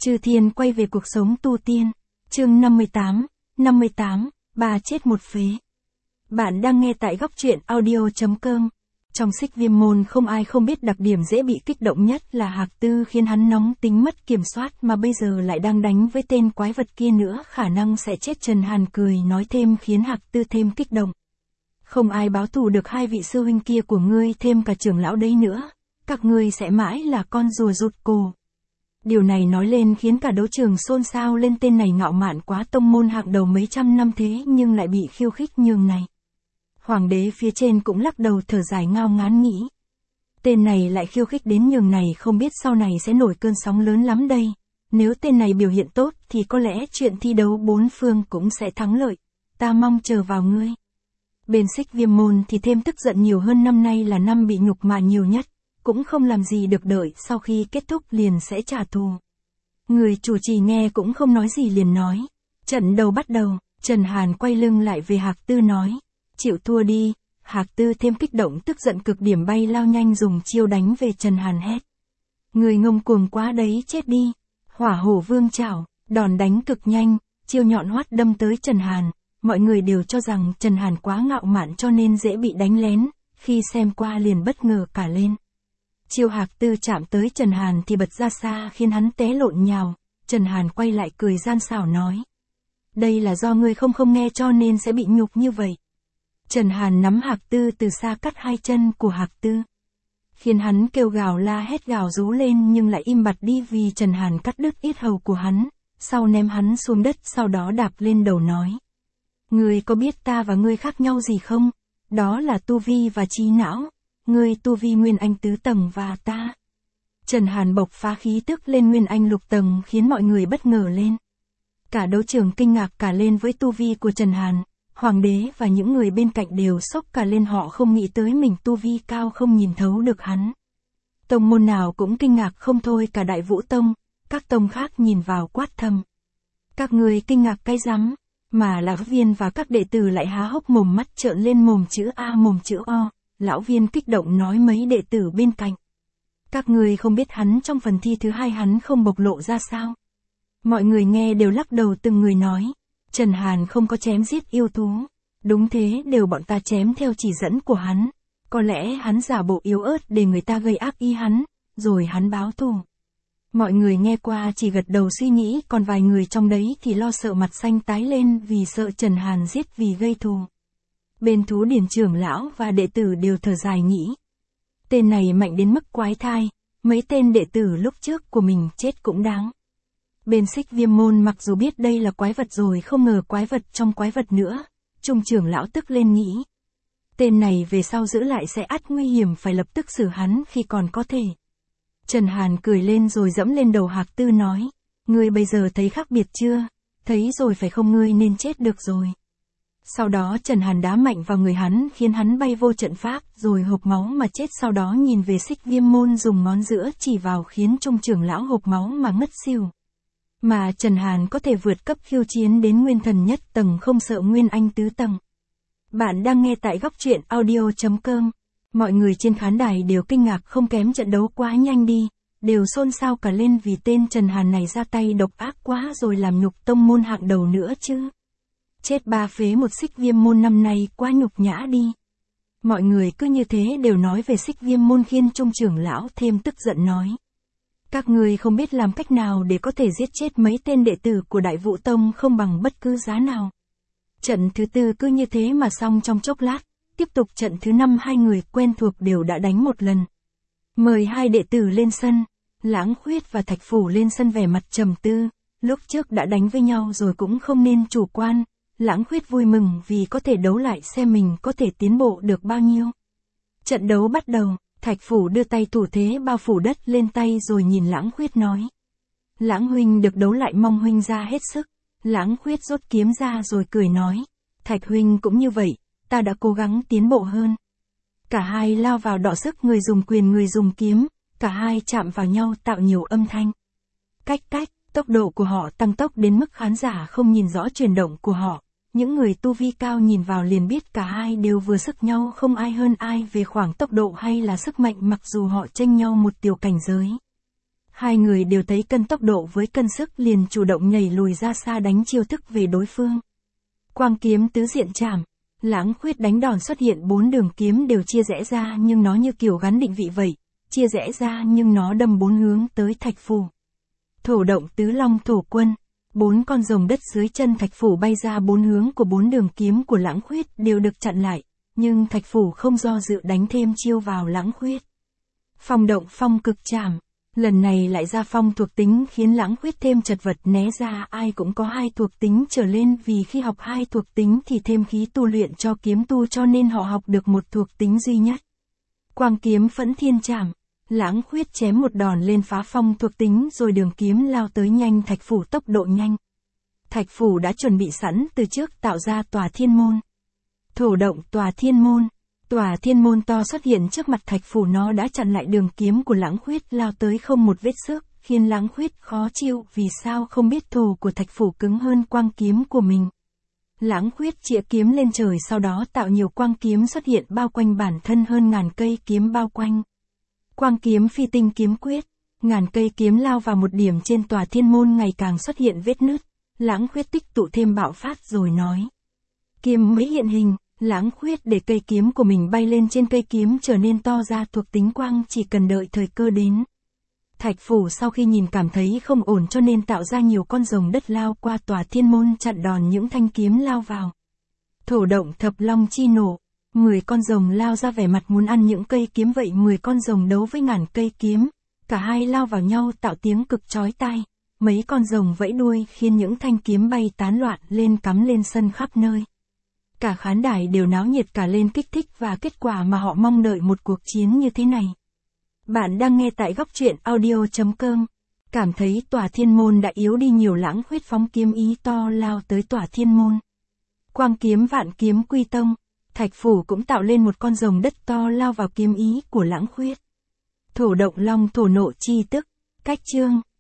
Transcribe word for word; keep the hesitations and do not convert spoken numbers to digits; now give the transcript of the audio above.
Chư Thiên quay về cuộc sống tu tiên. Chương năm mươi tám, năm mươi tám, ba chết một phế. Bạn đang nghe tại góc truyện audio.com. Trong Xích Viêm môn không ai không biết đặc điểm dễ bị kích động nhất là Hạc Tư khiến hắn nóng tính mất kiểm soát mà bây giờ lại đang đánh với tên quái vật kia nữa, khả năng sẽ chết. Trần Hàn cười nói thêm khiến Hạc Tư thêm kích động. Không ai báo thù được hai vị sư huynh kia của ngươi, thêm cả trưởng lão đấy nữa. Các ngươi sẽ mãi là con rùa rụt cổ. Điều này nói lên khiến cả đấu trường xôn xao lên, tên này ngạo mạn quá, tông môn hạng đầu mấy trăm năm thế nhưng lại bị khiêu khích nhường này. Hoàng đế phía trên cũng lắc đầu thở dài ngao ngán nghĩ. Tên này lại khiêu khích đến nhường này, không biết sau này sẽ nổi cơn sóng lớn lắm đây. Nếu tên này biểu hiện tốt thì có lẽ chuyện thi đấu bốn phương cũng sẽ thắng lợi. Ta mong chờ vào ngươi. Bên Xích Viêm môn thì thêm tức giận nhiều hơn, năm nay là năm bị nhục mạ nhiều nhất. Cũng không làm gì được, đợi sau khi kết thúc liền sẽ trả thù. Người chủ trì nghe cũng không nói gì liền nói. Trận đầu bắt đầu, Trần Hàn quay lưng lại về Hạc Tư nói. Chịu thua đi. Hạc Tư thêm kích động tức giận cực điểm, bay lao nhanh dùng chiêu đánh về Trần Hàn hét. Người ngông cuồng quá đấy, chết đi. Hỏa hổ vương chảo, đòn đánh cực nhanh, chiêu nhọn hoắt đâm tới Trần Hàn. Mọi người đều cho rằng Trần Hàn quá ngạo mạn cho nên dễ bị đánh lén, khi xem qua liền bất ngờ cả lên. Chiêu Hạc Tư chạm tới Trần Hàn thì bật ra xa khiến hắn té lộn nhào. Trần Hàn quay lại cười gian xảo nói. Đây là do ngươi không không nghe cho nên sẽ bị nhục như vậy. Trần Hàn nắm Hạc Tư từ xa cắt hai chân của Hạc Tư. Khiến hắn kêu gào la hét gào rú lên nhưng lại im bặt đi vì Trần Hàn cắt đứt yết hầu của hắn. Sau ném hắn xuống đất, sau đó đạp lên đầu nói. Ngươi có biết ta và ngươi khác nhau gì không? Đó là tu vi và trí não. Ngươi tu vi Nguyên Anh tứ tầng và ta. Trần Hàn bộc phá khí tức lên Nguyên Anh lục tầng khiến mọi người bất ngờ lên. Cả đấu trường kinh ngạc cả lên với tu vi của Trần Hàn. Hoàng đế và những người bên cạnh đều sốc cả lên, họ không nghĩ tới mình tu vi cao không nhìn thấu được hắn. Tông môn nào cũng kinh ngạc không thôi, cả Đại Vũ Tông, các tông khác nhìn vào quát thầm. Các người kinh ngạc cái rắm, mà lão viên và các đệ tử lại há hốc mồm mắt trợn lên, mồm chữ A mồm chữ O. Lão viên kích động nói mấy đệ tử bên cạnh. Các người không biết hắn trong phần thi thứ hai hắn không bộc lộ ra sao? Mọi người nghe đều lắc đầu, từng người nói. Trần Hàn không có chém giết yêu thú. Đúng thế, đều bọn ta chém theo chỉ dẫn của hắn. Có lẽ hắn giả bộ yếu ớt để người ta gây ác ý hắn, rồi hắn báo thù. Mọi người nghe qua chỉ gật đầu suy nghĩ, còn vài người trong đấy thì lo sợ mặt xanh tái lên vì sợ Trần Hàn giết vì gây thù. Bên Thú Điển trưởng lão và đệ tử đều thở dài nghĩ. Tên này mạnh đến mức quái thai, mấy tên đệ tử lúc trước của mình chết cũng đáng. Bên Xích Viêm môn mặc dù biết đây là quái vật rồi không ngờ quái vật trong quái vật nữa. Trung trưởng lão tức lên nghĩ. Tên này về sau giữ lại sẽ ắt nguy hiểm, phải lập tức xử hắn khi còn có thể. Trần Hàn cười lên rồi dẫm lên đầu Hạc Tư nói. Ngươi bây giờ thấy khác biệt chưa? Thấy rồi phải không, ngươi nên chết được rồi. Sau đó Trần Hàn đá mạnh vào người hắn khiến hắn bay vô trận pháp rồi hộc máu mà chết, sau đó nhìn về Xích Viêm môn dùng ngón giữa chỉ vào khiến Trung trưởng lão hộc máu mà ngất xỉu. Mà Trần Hàn có thể vượt cấp khiêu chiến đến nguyên thần nhất tầng không sợ Nguyên Anh tứ tầng. Bạn đang nghe tại góc truyện audio.com. Mọi người trên khán đài đều kinh ngạc không kém, trận đấu quá nhanh đi. Đều xôn xao cả lên vì tên Trần Hàn này ra tay độc ác quá rồi, làm nhục tông môn hạng đầu nữa chứ. Chết ba phế một Xích Viêm môn năm nay quá nhục nhã đi. Mọi người cứ như thế đều nói về Xích Viêm môn khiến Trung trưởng lão thêm tức giận nói. Các người không biết làm cách nào để có thể giết chết mấy tên đệ tử của Đại Vũ Tông không bằng bất cứ giá nào. Trận thứ tư cứ như thế mà xong trong chốc lát. Tiếp tục trận thứ năm, hai người quen thuộc đều đã đánh một lần. Mời hai đệ tử lên sân. Lãng Khuyết và Thạch Phủ lên sân vẻ mặt trầm tư. Lúc trước đã đánh với nhau rồi cũng không nên chủ quan. Lãng Khuyết vui mừng vì có thể đấu lại xem mình có thể tiến bộ được bao nhiêu. Trận đấu bắt đầu, Thạch Phủ đưa tay thủ thế bao phủ đất lên tay rồi nhìn Lãng Khuyết nói. Lãng huynh được đấu lại, mong huynh ra hết sức. Lãng Khuyết rút kiếm ra rồi cười nói. Thạch huynh cũng như vậy, ta đã cố gắng tiến bộ hơn. Cả hai lao vào đọ sức, người dùng quyền người dùng kiếm, cả hai chạm vào nhau tạo nhiều âm thanh. Cách cách, tốc độ của họ tăng tốc đến mức khán giả không nhìn rõ chuyển động của họ. Những người tu vi cao nhìn vào liền biết cả hai đều vừa sức nhau, không ai hơn ai về khoảng tốc độ hay là sức mạnh, mặc dù họ chênh nhau một tiểu cảnh giới. Hai người đều thấy cân tốc độ với cân sức liền chủ động nhảy lùi ra xa đánh chiêu thức về đối phương. Quang kiếm tứ diện chạm, Lãng Khuyết đánh đòn xuất hiện bốn đường kiếm đều chia rẽ ra nhưng nó như kiểu gắn định vị vậy, chia rẽ ra nhưng nó đâm bốn hướng tới Thạch Phủ. Thổ động tứ long thổ quân, bốn con rồng đất dưới chân Thạch Phủ bay ra bốn hướng của bốn đường kiếm của Lãng Khuyết đều được chặn lại, nhưng Thạch Phủ không do dự đánh thêm chiêu vào Lãng Khuyết. Phong động phong cực chạm, lần này lại ra phong thuộc tính khiến Lãng Khuyết thêm chật vật né ra. Ai cũng có hai thuộc tính trở lên vì khi học hai thuộc tính thì thêm khí tu luyện cho kiếm tu cho nên họ học được một thuộc tính duy nhất. Quang kiếm phẫn thiên chạm, Lãng Khuyết chém một đòn lên phá phong thuộc tính rồi đường kiếm lao tới nhanh Thạch Phủ tốc độ nhanh. Thạch Phủ đã chuẩn bị sẵn từ trước tạo ra tòa thiên môn. Thổ động tòa thiên môn. Tòa thiên môn to xuất hiện trước mặt Thạch Phủ, nó đã chặn lại đường kiếm của Lãng Khuyết lao tới không một vết xước, khiến Lãng Khuyết khó chịu vì sao không biết thổ của Thạch Phủ cứng hơn quang kiếm của mình. Lãng Khuyết chĩa kiếm lên trời sau đó tạo nhiều quang kiếm xuất hiện bao quanh bản thân hơn ngàn cây kiếm bao quanh. Quang kiếm phi tinh kiếm quyết, ngàn cây kiếm lao vào một điểm trên tòa thiên môn ngày càng xuất hiện vết nứt. Lãng Khuyết tích tụ thêm bạo phát rồi nói. Kiếm mới hiện hình. Lãng Khuyết để cây kiếm của mình bay lên trên cây kiếm trở nên to ra thuộc tính quang chỉ cần đợi thời cơ đến. Thạch Phủ sau khi nhìn cảm thấy không ổn cho nên tạo ra nhiều con rồng đất lao qua tòa thiên môn chặn đòn những thanh kiếm lao vào. Thổ động thập long chi nổ, mười con rồng lao ra vẻ mặt muốn ăn những cây kiếm vậy mười con rồng đấu với ngàn cây kiếm, cả hai lao vào nhau tạo tiếng cực chói tai, mấy con rồng vẫy đuôi khiến những thanh kiếm bay tán loạn lên cắm lên sân khắp nơi. Cả khán đài đều náo nhiệt cả lên kích thích và kết quả mà họ mong đợi một cuộc chiến như thế này. Bạn đang nghe tại góc truyện audio chấm com. Cảm thấy tòa thiên môn đã yếu đi nhiều, Lãng Khuyết phóng kiếm ý to lao tới tòa thiên môn. Quang kiếm vạn kiếm quy tông, Thạch Phủ cũng tạo lên một con rồng đất to lao vào kiếm ý của Lãng Khuyết. Thổ động long thổ nộ chi tức, cách chương.